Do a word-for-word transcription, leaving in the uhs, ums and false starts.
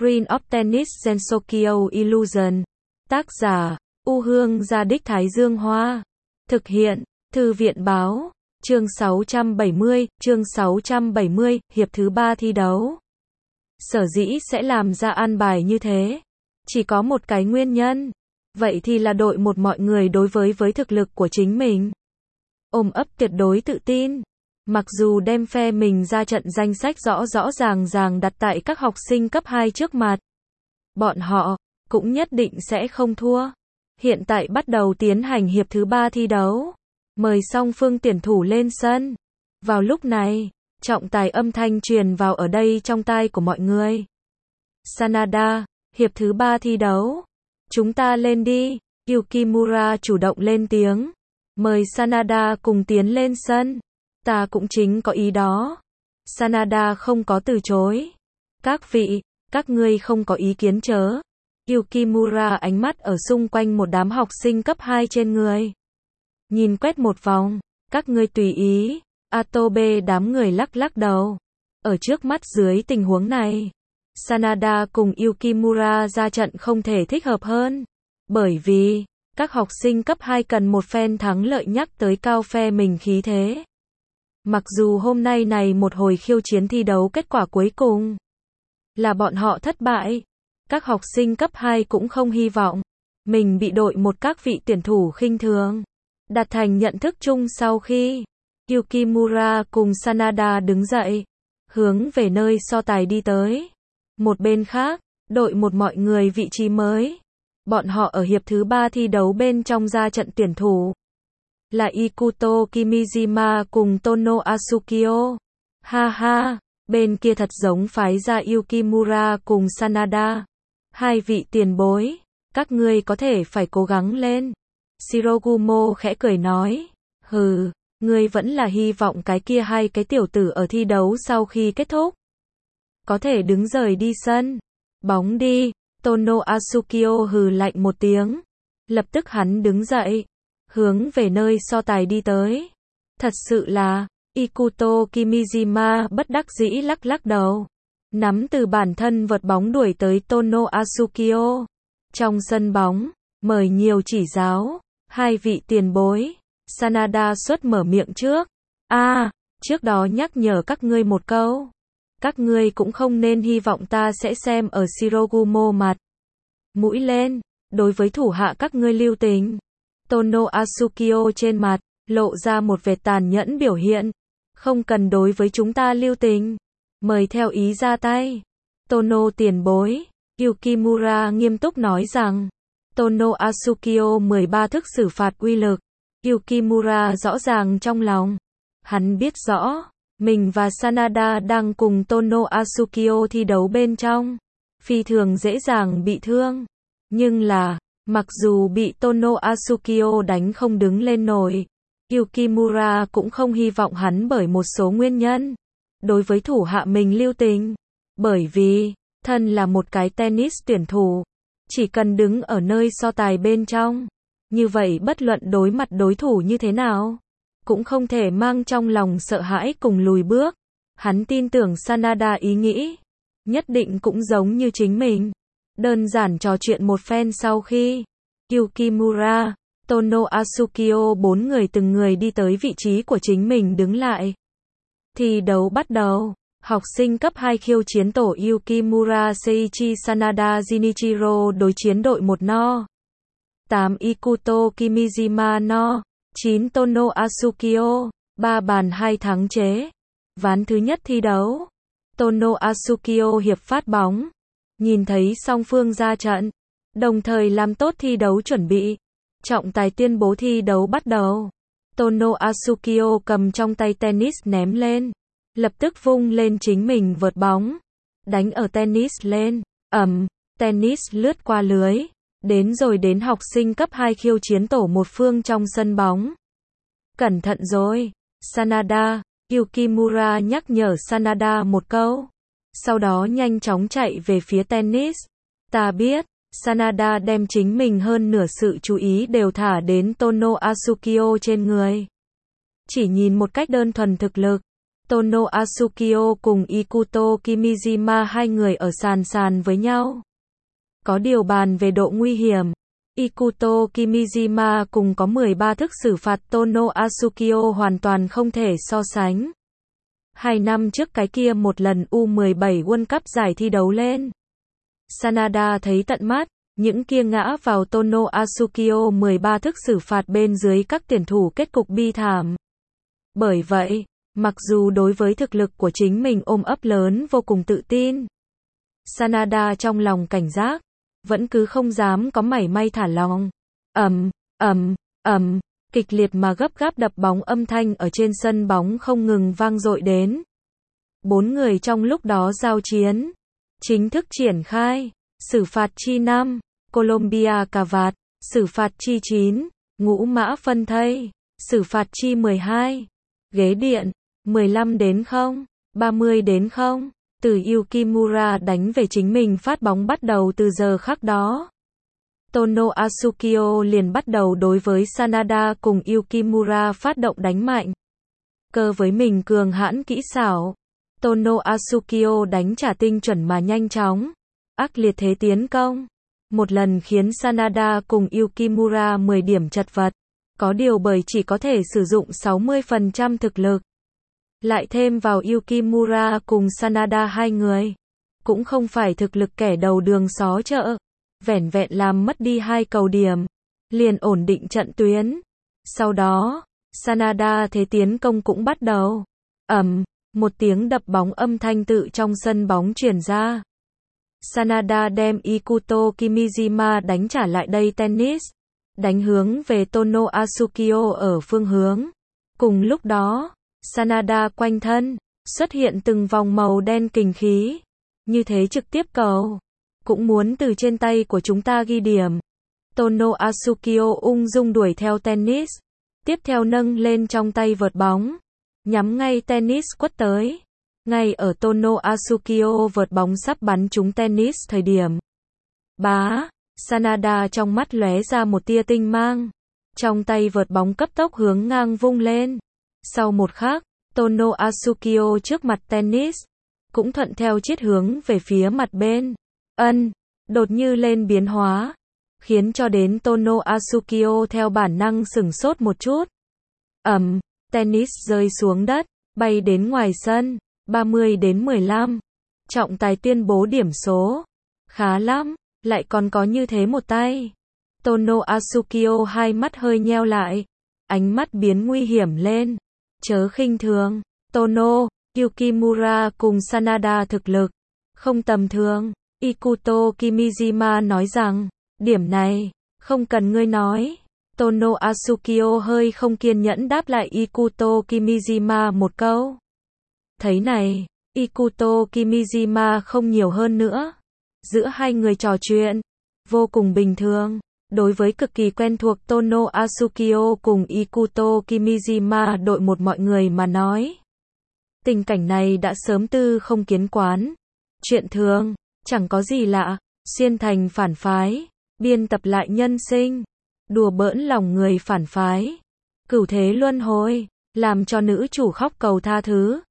Green of Tennis Gensokyo Illusion. Tác giả, U Hương Gia Đích Thái Dương Hoa. Thực hiện, Thư viện Báo. Chương sáu trăm bảy mươi, chương sáu trăm bảy mươi, hiệp thứ ba thi đấu. Sở dĩ sẽ làm ra an bài như thế, chỉ có một cái nguyên nhân. Vậy thì là đội một mọi người đối với với thực lực của chính mình. Ôm ấp tuyệt đối tự tin. Mặc dù đem phe mình ra trận danh sách rõ rõ ràng ràng đặt tại các học sinh cấp hai trước mặt, bọn họ cũng nhất định sẽ không thua. Hiện tại bắt đầu tiến hành hiệp thứ ba thi đấu. Mời song phương tuyển thủ lên sân. Vào lúc này, trọng tài âm thanh truyền vào ở đây trong tai của mọi người. Sanada, hiệp thứ ba thi đấu. Chúng ta lên đi. Yukimura chủ động lên tiếng. Mời Sanada cùng tiến lên sân. Ta cũng chính có ý đó. Sanada không có từ chối. Các vị, các ngươi không có ý kiến chớ. Yukimura ánh mắt ở xung quanh một đám học sinh cấp hai trên người. Nhìn quét một vòng, các ngươi tùy ý. Atobe đám người lắc lắc đầu. Ở trước mắt dưới tình huống này, Sanada cùng Yukimura ra trận không thể thích hợp hơn. Bởi vì, các học sinh cấp hai cần một phen thắng lợi nhắc tới cao phe mình khí thế. Mặc dù hôm nay này một hồi khiêu chiến thi đấu kết quả cuối cùng là bọn họ thất bại, các học sinh cấp hai cũng không hy vọng mình bị đội một các vị tuyển thủ khinh thường. Đạt thành nhận thức chung sau khi Yukimura cùng Sanada đứng dậy, hướng về nơi so tài đi tới. Một bên khác, đội một mọi người vị trí mới. Bọn họ ở hiệp thứ ba thi đấu bên trong ra trận tuyển thủ là Ikuto Kimijima cùng Tono Asukio. Ha ha, bên kia thật giống phái ra Yukimura cùng Sanada. Hai vị tiền bối, các ngươi có thể phải cố gắng lên. Shirogumo khẽ cười nói. Hừ, ngươi vẫn là hy vọng cái kia hai cái tiểu tử ở thi đấu sau khi kết thúc có thể đứng rời đi sân. Bóng đi. Tono Asukio hừ lạnh một tiếng. Lập tức hắn đứng dậy, hướng về nơi so tài đi tới. Thật sự là, Ikuto Kimijima bất đắc dĩ lắc lắc đầu. Nắm từ bản thân vợt bóng đuổi tới Tono Asukio. Trong sân bóng, mời nhiều chỉ giáo. Hai vị tiền bối. Sanada xuất mở miệng trước. A, à, trước đó nhắc nhở các ngươi một câu. Các ngươi cũng không nên hy vọng ta sẽ xem ở Shirogumo mặt mũi lên, đối với thủ hạ các ngươi lưu tình. Tono Asukio trên mặt, lộ ra một vệt tàn nhẫn biểu hiện. Không cần đối với chúng ta lưu tình. Mời theo ý ra tay. Tono tiền bối. Yukimura nghiêm túc nói rằng. Tono Asukio mười ba thức xử phạt uy lực. Yukimura rõ ràng trong lòng. Hắn biết rõ, mình và Sanada đang cùng Tono Asukio thi đấu bên trong. Phi thường dễ dàng bị thương. Nhưng là, mặc dù bị Tono Asukio đánh không đứng lên nổi, Yukimura cũng không hy vọng hắn bởi một số nguyên nhân đối với thủ hạ mình lưu tình. Bởi vì, thân là một cái tennis tuyển thủ, chỉ cần đứng ở nơi so tài bên trong, như vậy bất luận đối mặt đối thủ như thế nào, cũng không thể mang trong lòng sợ hãi cùng lùi bước. Hắn tin tưởng Sanada ý nghĩ, nhất định cũng giống như chính mình. Đơn giản trò chuyện một phen sau khi Yukimura, Tono Asukio bốn người từng người đi tới vị trí của chính mình đứng lại. Thi đấu bắt đầu. Học sinh cấp hai khiêu chiến tổ Yukimura Seiichi Sanada Jinichiro đối chiến đội một no. tám Ikuto Kimijima no. chín Tono Asukio. ba bàn hai thắng chế. Ván thứ nhất thi đấu. Tono Asukio hiệp phát bóng. Nhìn thấy song phương ra trận, đồng thời làm tốt thi đấu chuẩn bị. Trọng tài tuyên bố thi đấu bắt đầu. Tono Asukio cầm trong tay tennis ném lên. Lập tức vung lên chính mình vợt bóng. Đánh ở tennis lên. Ầm, tennis lướt qua lưới. Đến rồi đến học sinh cấp hai khiêu chiến tổ một phương trong sân bóng. Cẩn thận rồi. Sanada. Yukimura nhắc nhở Sanada một câu. Sau đó nhanh chóng chạy về phía tennis. Ta biết. Sanada đem chính mình hơn nửa sự chú ý đều thả đến Tono Asukio trên người. Chỉ nhìn một cách đơn thuần thực lực, Tono Asukio cùng Ikuto Kimijima hai người ở sàn sàn với nhau. Có điều bàn về độ nguy hiểm, Ikuto Kimijima cùng có mười ba thức xử phạt Tono Asukio hoàn toàn không thể so sánh. Hai năm trước cái kia một lần U mười bảy World Cup giải thi đấu lên. Sanada thấy tận mắt, những kia ngã vào Tono Asukio mười ba thức xử phạt bên dưới các tuyển thủ kết cục bi thảm. Bởi vậy, mặc dù đối với thực lực của chính mình ôm ấp lớn vô cùng tự tin, Sanada trong lòng cảnh giác, vẫn cứ không dám có mảy may thả lòng. Ầm, ầm, ầm, kịch liệt mà gấp gáp đập bóng âm thanh ở trên sân bóng không ngừng vang dội đến. Bốn người trong lúc đó giao chiến, chính thức triển khai, xử phạt chi năm, Colombia cà vạt, xử phạt chi chín, ngũ mã phân thây, xử phạt chi mười hai, ghế điện, mười lăm đến không, ba mươi đến không. Từ Yukimura đánh về chính mình phát bóng bắt đầu từ giờ khắc đó. Tono Asukio liền bắt đầu đối với Sanada cùng Yukimura phát động đánh mạnh. Cơ với mình cường hãn kỹ xảo, Tono Asukio đánh trả tinh chuẩn mà nhanh chóng, ác liệt thế tiến công. Một lần khiến Sanada cùng Yukimura mười điểm chật vật. Có điều bởi chỉ có thể sử dụng sáu mươi phần trăm thực lực. Lại thêm vào Yukimura cùng Sanada hai người. Cũng không phải thực lực kẻ đầu đường xó chợ. Vẻn vẹn làm mất đi hai cầu điểm. Liền ổn định trận tuyến. Sau đó, Sanada thế tiến công cũng bắt đầu. Ầm, một tiếng đập bóng âm thanh tự trong sân bóng truyền ra. Sanada đem Ikuto Kimijima đánh trả lại đây tennis. Đánh hướng về Tono Asukio ở phương hướng. Cùng lúc đó, Sanada quanh thân, xuất hiện từng vòng màu đen kình khí. Như thế trực tiếp cầu. Cũng muốn từ trên tay của chúng ta ghi điểm. Tono Asukio ung dung đuổi theo tennis. Tiếp theo nâng lên trong tay vợt bóng. Nhắm ngay tennis quất tới. Ngay ở Tono Asukio vợt bóng sắp bắn trúng tennis thời điểm. Bá, Sanada trong mắt lóe ra một tia tinh mang. Trong tay vợt bóng cấp tốc hướng ngang vung lên. Sau một khắc, Tono Asukio trước mặt tennis, cũng thuận theo chiết hướng về phía mặt bên. Ân, đột như lên biến hóa, khiến cho đến Tono Asukio theo bản năng sửng sốt một chút. Ầm, tennis rơi xuống đất, bay đến ngoài sân, ba mươi đến mười lăm. Trọng tài tuyên bố điểm số. Khá lắm, lại còn có như thế một tay. Tono Asukio hai mắt hơi nheo lại, ánh mắt biến nguy hiểm lên. Chớ khinh thường, Tono, Yukimura cùng Sanada thực lực không tầm thường. Ikuto Kimijima nói rằng, điểm này, không cần ngươi nói. Tono Asukio hơi không kiên nhẫn đáp lại Ikuto Kimijima một câu. Thấy này, Ikuto Kimijima không nhiều hơn nữa. Giữa hai người trò chuyện, vô cùng bình thường. Đối với cực kỳ quen thuộc Tono Asukio cùng Ikuto Kimijima đội một mọi người mà nói. Tình cảnh này đã sớm tư không kiến quán. Chuyện thường, chẳng có gì lạ, xuyên thành phản phái, biên tập lại nhân sinh, đùa bỡn lòng người phản phái, cửu thế luân hồi, làm cho nữ chủ khóc cầu tha thứ.